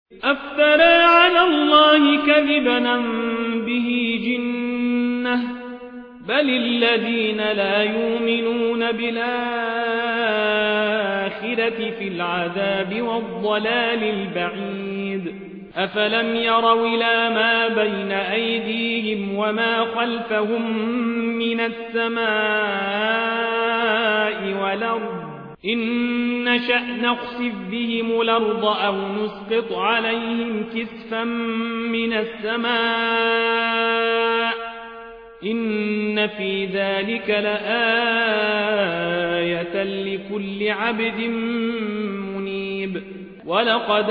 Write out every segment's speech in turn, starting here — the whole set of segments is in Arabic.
أفترى على الله كذبا أم به جنة بل الذين لا يؤمنون بالآخرة في العذاب والضلال البعيد أفلم يروا إلى ما بين أيديهم وما خلفهم من السماء والأرض إن نشأ نخسف بهم الأرض أو نسقط عليهم كسفا من السماء إن في ذلك لآية لكل عبد منيب ولقد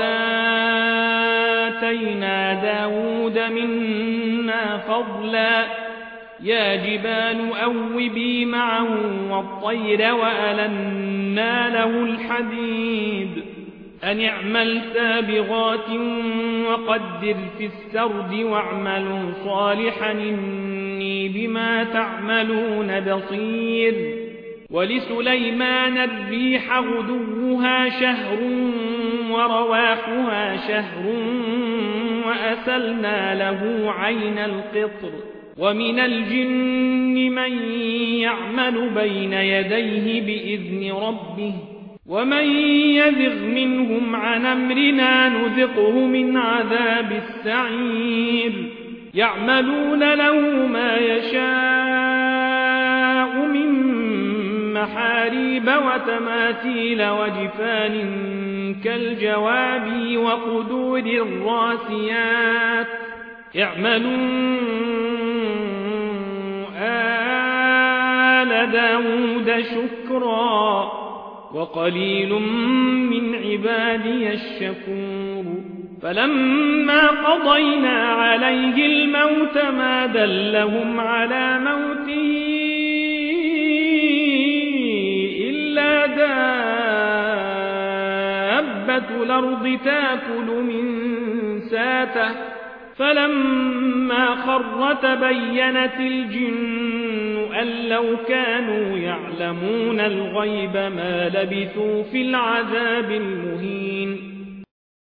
آتينا داود منا فضلا يا جبال أوبي معه والطير وألنا له الحديد أن اعمل سابغات وقدر في السرد واعملوا صالحا إني بما تعملون بصير ولسليمان الريح غدوها شهر ورواحها شهر وأسلنا له عين القطر ومن الجن من يعمل بين يديه بإذن ربه ومن يزغ منهم عن أمرنا نذقه من عذاب السعير يعملون له ما يشاء من محاريب وتماثيل وجفان كالجواب وقدور الراسيات اعملوا آل داود شكرا وقليل من عبادي الشكور فلما قضينا عليه الموت ما دلهم على موته إلا دابة الأرض تأكل من ساته فلما خر تبينت الجن أن لو كانوا يعلمون الغيب ما لبثوا في العذاب المهين